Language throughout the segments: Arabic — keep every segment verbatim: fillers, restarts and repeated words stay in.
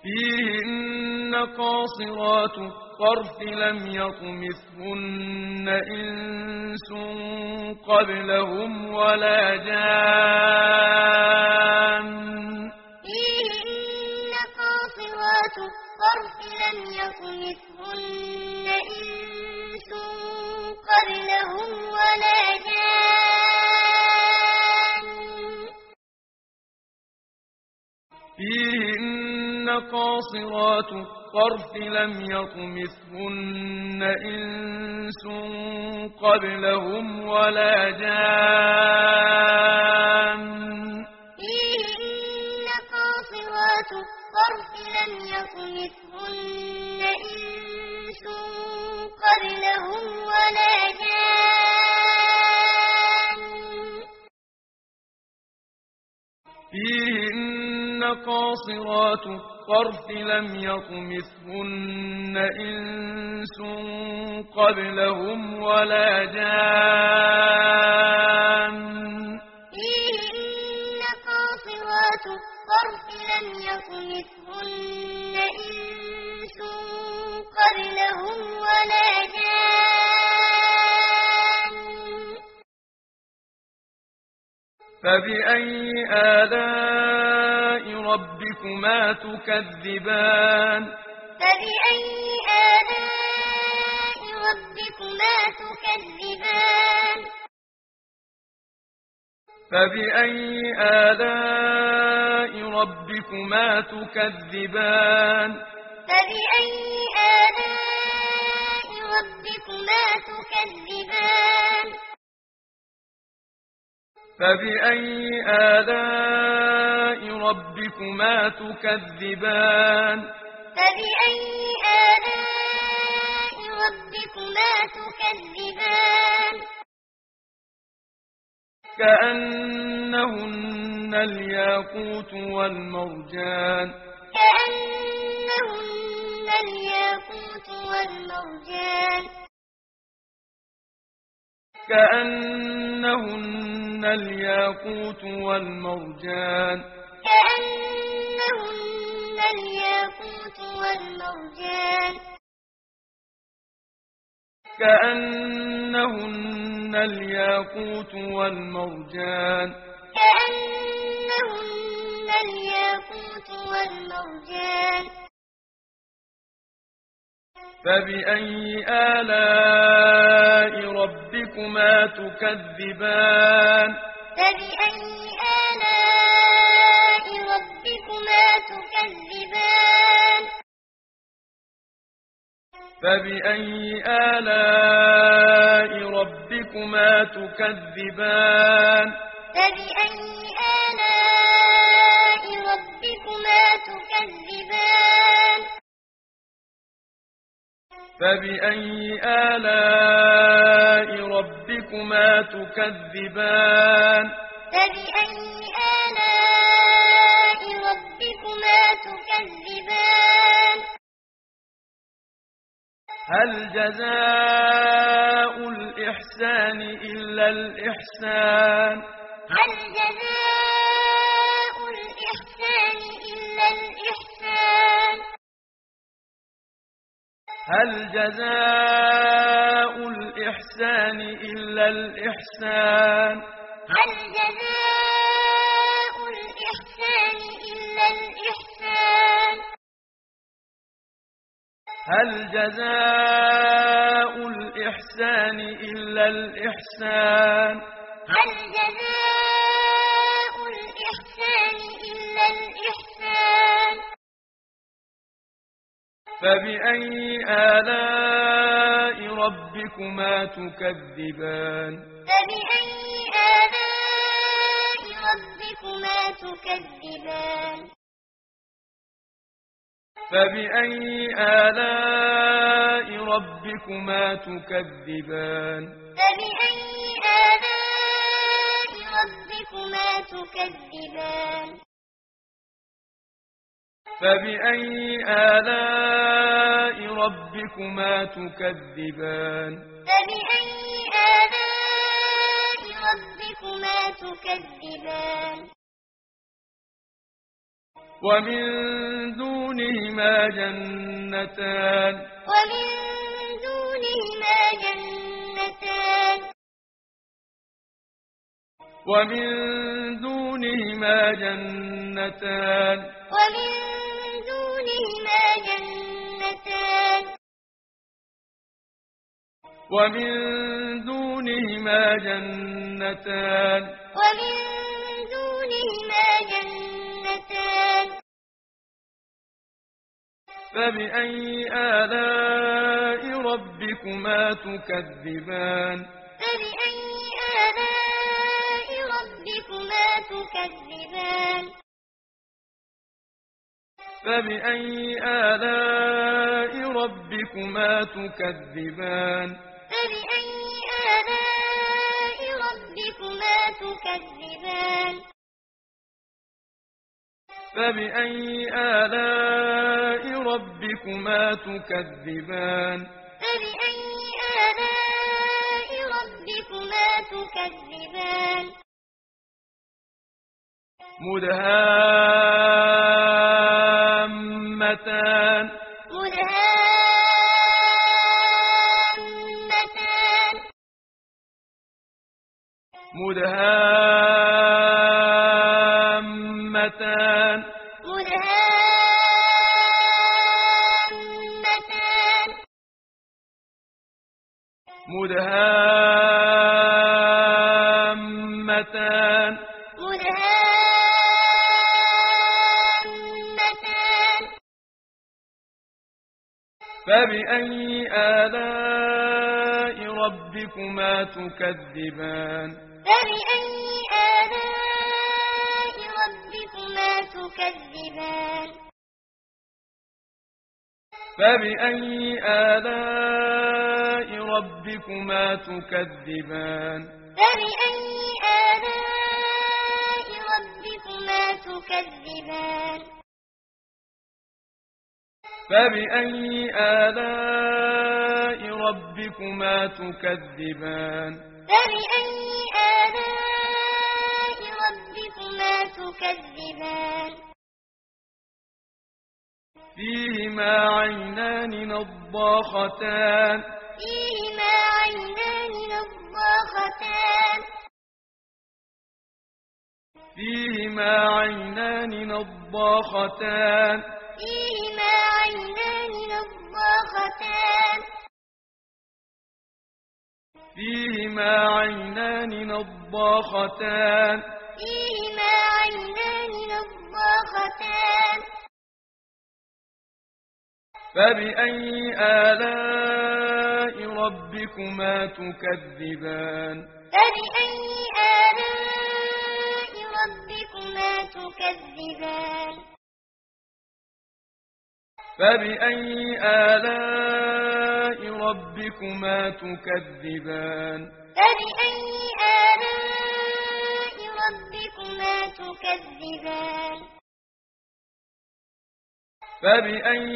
فيهن قاصرات الطرف لم يطمثهن إنس قبلهم ولا جان. فيهن قاصرات الطرف لم يطمثهن إنس قبلهم ولا جان. فيهن قاصرات الطرف لم يطمثهن إنس قبلهم ولا جان. فيهن قاصرات الطرف لم يطمثهن إنس قبلهم ولا جان. فيهن قاصرات الطرف لم يطمثهن إنس قبلهم ولا جان. فيهن قاصرات الطرف لم يطمثهن إنس قبلهم ولا جان. فبأي آلاء ربكما تكذبان. فبأي آلاء ربكما تكذبان. فبأي آلاء ربكما تكذبان. فبأي آلاء ربكما تكذبان. فبأي آلاء ربكما تكذبان. فبأي آلاء ربكما تكذبان. كأنهن الياقوت والمرجان. كأنهن الياقوت والمرجان. كأنهن الياقوت والمرجان. كأنهن الياقوت والمرجان. كأنهن الياقوت والمرجان. كأنهن الياقوت والمرجان. فبأي آلاء ربكما تكذبان. فبأي آلاء ربكما تكذبان. فبأي آلاء ربكما تكذبان. فبأي آلاء ربكما تكذبان. فبأي آلاء ربكما تكذبان. فبأي آلاء ربكما تكذبان. هل جزاء الإحسان إلا الإحسان. هل جزاء الإحسان إلا الإحسان. هل جزاء الإحسان إلا الإحسان. هل جزاء الإحسان إلا الإحسان. هل جزاء الإحسان إلا الإحسان. هل جزاء الإحسان إلا الإحسان. فبأي آلاء ربكما تكذبان. فبأي آلاء ربكما تكذبان. فبأي آلاء ربكما تكذبان. فبأي آلاء ربكما تكذبان. فبأي آلاء ربكما تكذبان. فبأي آلاء ربكما تكذبان. ومن دونه دونهما جنتان ومن دونهما جنتان ومن دونهما جنتان ومن دونهما جنتان ومن دونهما جنتان ومن دونهما جنتان فبأي آلاء ربكما تكذبان فبأي آلاء ربكما تكذبان فبأي آلاء ربكما تكذبان فبأي آلاء ربكما تكذبان فبأي آلاء ربكما تكذبان فبأي آلاء ربكما تكذبان مدهامتان مدهامتان مدهامتان مدهامتان مدهامتان مدهامتان فبأي آلاء ربكما تكذبان فبأي آلاء ربكما تكذبان فبأي آلاء ربكما تكذبان فبأي آلاء ربكما تكذبان فبأي آلاء ربكما تكذبان فبأي آلاء ربكما تكذبان فيهما عينان نضاختان فيهما عينان نضاختان فيهما عينان نضاختان فيهما عينان نضاختان فيهما عينان نضاختان فيهما عينان نضاختان فبأي آلاء ربكما تكذبان فبأي آلاء ربكما تكذبان فبأي آلاء ربكما تكذبان فبأي آلاء ربكما تكذبان فبأي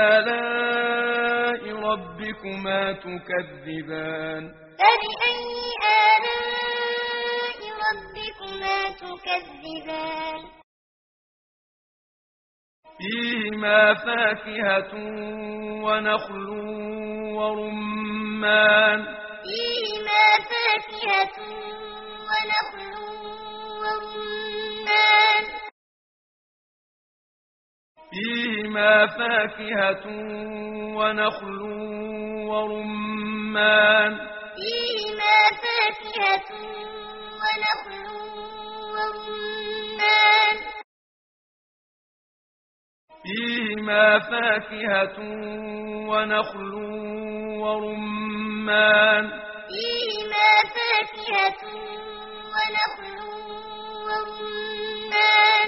آلاء ربكما تكذبان فبأي آلاء ربكما تكذبان فيهما فاكهة ونخل ورمان فيهما فاكهة ونخل ورمان فيهما فاكهة ونخل ورمان فيهما فاكهة ونخل ورمان فيهما فاكهة ونخل ورمان فيهما فاكهة ونخل ورمان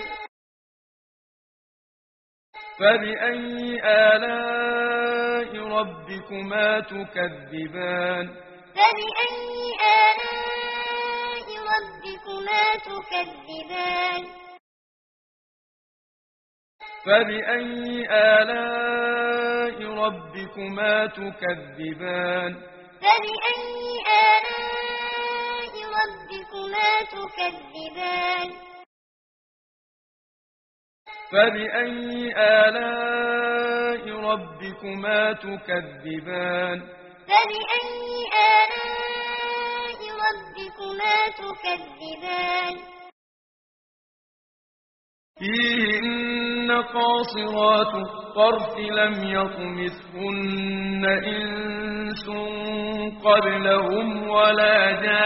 فبأي آلاء ربكما تكذبان فبأي آلاء ربكما تكذبان فبأي آلاء ربكما تكذبان فبأي آلاء ربكما تكذبان فبأي آلاء ربكما تكذبان فبأي آلاء ربكما تكذبان فيهن قاصرات الطرف لم يطمثهن إنس قبلهم ولا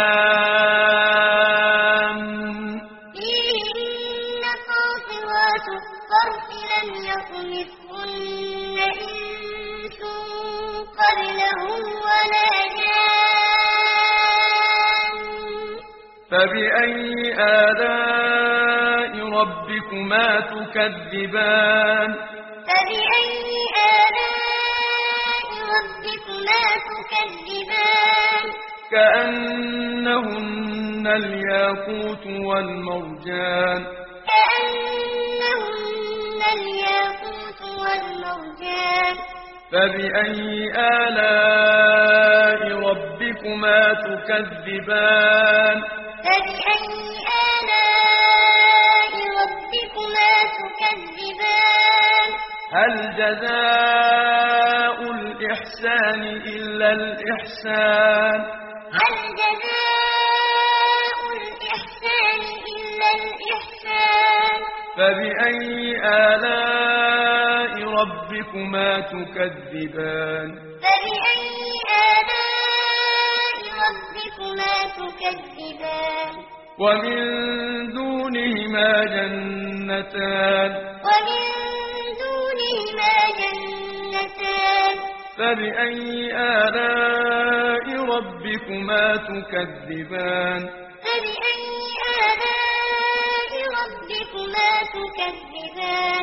جان فيهن قاصرات الطرف لم يطمثهن إنس قبلهم ولا جان فبأي آلاء ربكما تكذبان فبأي آلاء ربكما تكذبان كأنهن الياقوت والمرجان كأنهن الياقوت والمرجان فبأي آلاء ربكما تكذبان فبأي آلاء ربكما تكذبان هل جزاء الإحسان إلا الإحسان هل جزاء الإحسان إلا الإحسان فبأي آلاء ربكما تكذبان فبأي آلاء ربكما تكذبان ومن دونهما جنتان ومن دونهما جنتان فبأي آلاء ربكما تكذبان فبأي آلاء ربكما تكذبان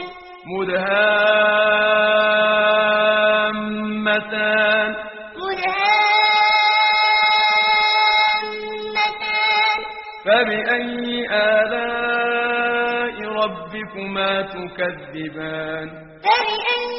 مدهامتان مدهامتان فبأي آلاء ربكما تكذبان فبأي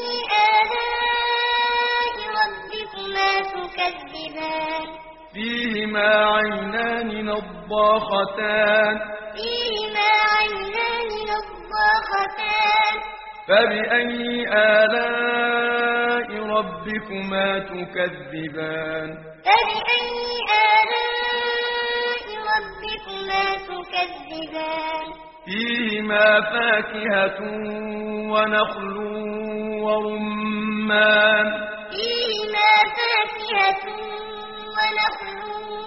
آلاء ربكما تكذبان فيهما عينان نضاختان فيهما عينان نضاختان فبأي آلاء ربكما تكذبان فبأي آلاء ربكما تكذبان فيهما فاكهة ونخل ورمان فيهما فاكهة ونخل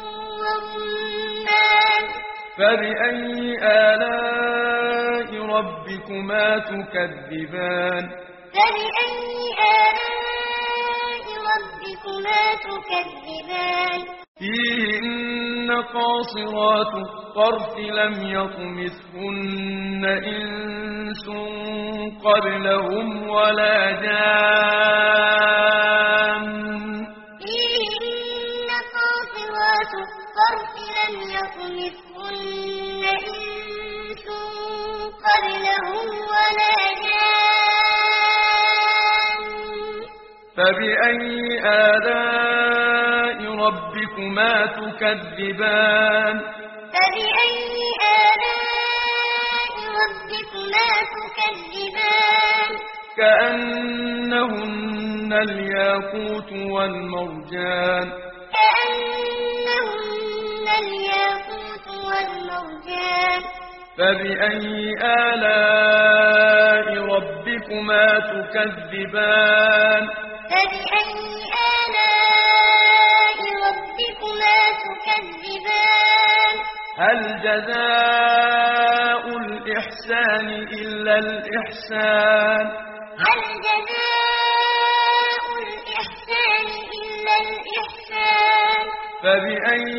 ورمان فبأي آلاء ربكما تكذبان فبأي آلاء ربكما تكذبان فيهن قاصرات الطرف لم يطمثهن إنس قبلهم ولا جان فيهن قاصرات الطرف لم يطمثهن إنس قبلهم ولا جان فبأي آلاء ربكما تكذبان فبأي آلاء ربكما تكذبان كأنهن الياقوت والمرجان كأنهن الياقوت والمرجان فبأي آلاء ربكما تكذبان فبأي آلاء ربكما تكذبان هل جزاء الإحسان إلا الإحسان هل جزاء الإحسان إلا الإحسان فبأي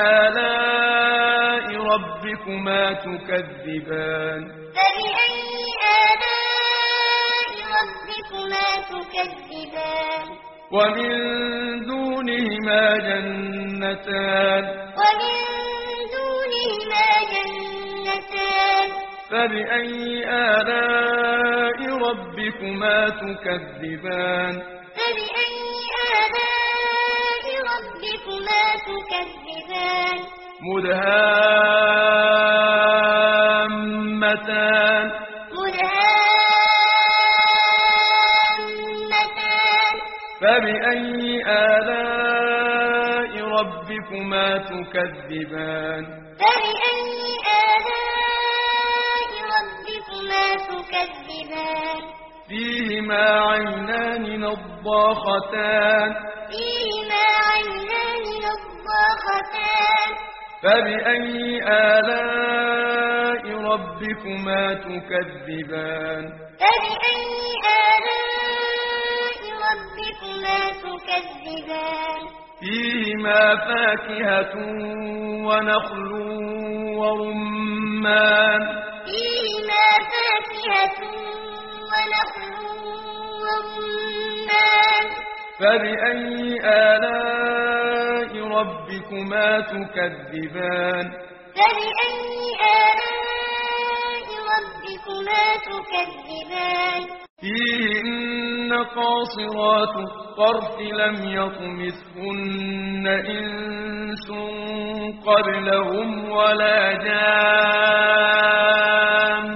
آلاء ربكما تكذبان فبأي آلاء ربكما تكذبان ومن دونهما جنتان ومن دونهما جنتان فبأي آلاء ربكما تكذبان فبأي آلاء ربكما تكذبان مدهامتان مدهامتان فبأي آلاء ربكما تكذبان فبأي آلاء ربكما تكذبان فيهما عينان نضاختان فيهما عينان نضاختان فبأي آلاء ربكما تكذبان فبأي آلاء ربكما تكذبان فيهما فاكهة ونخل ورمان فيهما فاكهة ونخل ورمان فبأي آلاء ربكما تكذبان فبأي آلاء ربكما تكذبان فيهن قاصرات الطرف لم يطمثهن إنس قبلهم ولا جان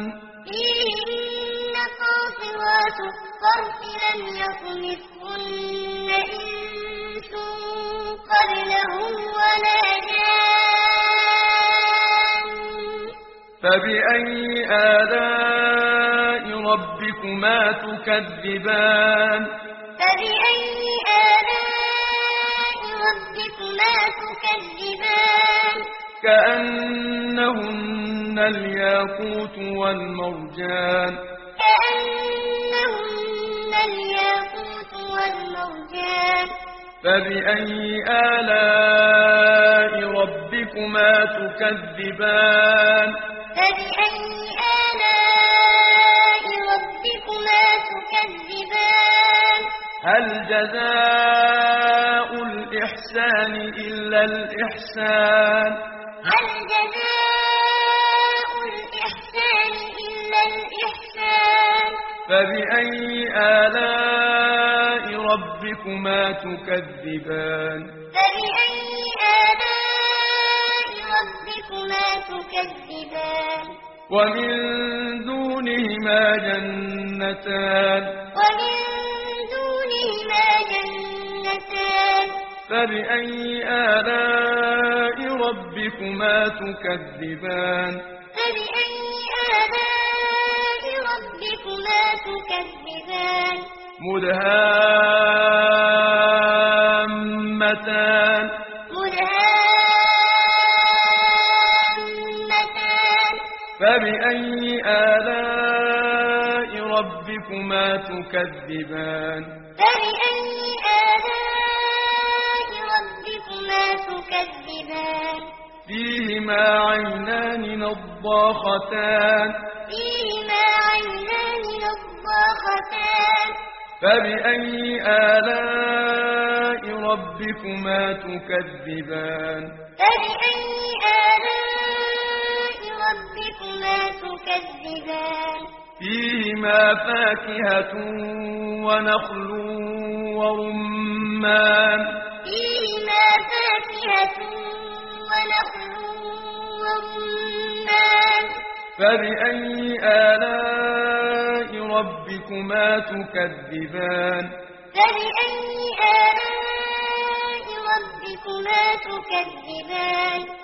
فيهن قاصرات الطرف لم يطمثهن إنس قبلهم ولا جان فبأي آلاء ربكما تكذبان فبأي آلاء ربكما تكذبان كأنهن الياقوت والمرجان كأنهن الياقوت والمرجان فبأي آلاء ربكما تكذبان فبأي آلاء ربكما تكذبان هل جزاء الإحسان إلا الإحسان هل جزاء الإحسان إلا الإحسان فبأي آلاء ربكما تكذبان فبأي آلاء ربكما تكذبان ومن دونهما جنتان ومن دونهما جنتان فبأي آلاء ربكما تكذبان فبأي آلاء ربكما تكذبان مدهامتان مدهامتان فبأي آلاء ربكما تكذبان فبأي آلاء ربكما تكذبان فيهما عينان نضاختان فيهما عينان نضاختان فبأي آلاء ربكما تكذبان فبأي آلاء ربكما تكذبان فيهما فاكهة ونخل ورمان فيهما فاكهة ونخل ورمان فبأي آلاء ربكما تكذبان فبأي آلاء ربكما تكذبان